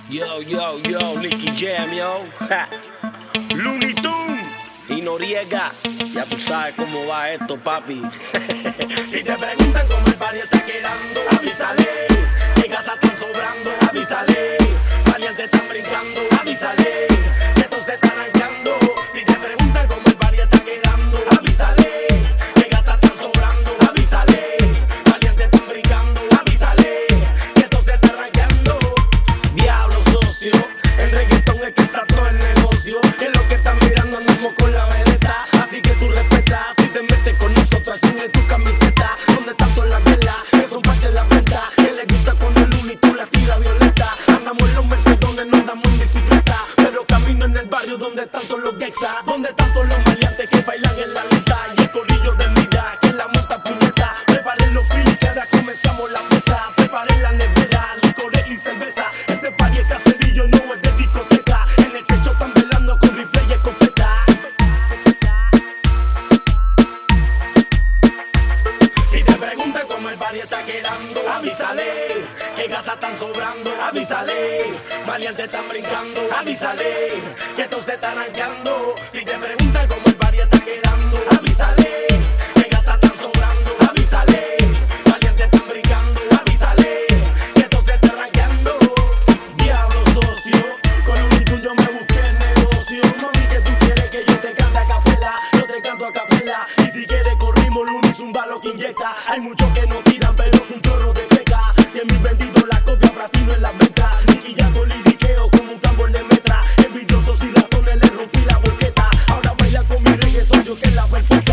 Yo, Nicky Jam, yo. Ja. Looney Tunes y Noriega. Ya tú sabes cómo va esto, papi. Si te preguntan cómo el party está quedando, avísale. Que gatas están sobrando, avísale. Valientes están brincando, avísale. Que esto se está arrancando. Si te preguntan cómo el party está quedando, avísale. Que gatas están sobrando, avísale. Valientes están brincando, avísale. Que esto se está arrancando. Diablo socio, el reggaetón es que está todo el negocio. Que es lo que están mirando, andamos con la vedeta. Así que tú respetas, si te metes con nosotros, enseñe tu camiseta. Donde están todas las velas, que son parte de la venta. Que les gusta cuando el Looney Tunes la tira violeta. Andamos en los Mercedones, no andamos en bicicleta. Pero camino en el barrio donde están todos los gangsters. Donde están todos los maleantes que bailan en la lista. Y el corillo de mira, que la monta puñeta. Preparen los filis, que ahora comenzamos la fiesta. Preparen la nevera, licores y cerveza. Este party es caserillo, no es de discoteca. En el techo están velando con rifle y escopeta. Si te preguntan cómo el party está quedando, avísale. Que gatas están sobrando, avísale. Valientes están brincando, avísale. Que esto se está arrancando. Si te preguntan cómo el party está quedando, avísale. Que gatas están sobrando, avísale. Valientes están brincando, avísale. Que esto se está arrancando. Diablo socio, con Looney Tunes yo me busqué el negocio. Mami, que tú quieres que yo te cante a capela, yo te canto a capela. Y si quieres corrimos, Looney es un balo que inyecta. Hay muchos que no tiran, pero es un chorro de feca. 100.000 vendidos, la copia platino en las ventas. Nicky ya con liriqueo como un tambor de metra. Envidiosos y ratones le rompí la boqueta. Ahora baila con mi reggae socio que es la perfecta.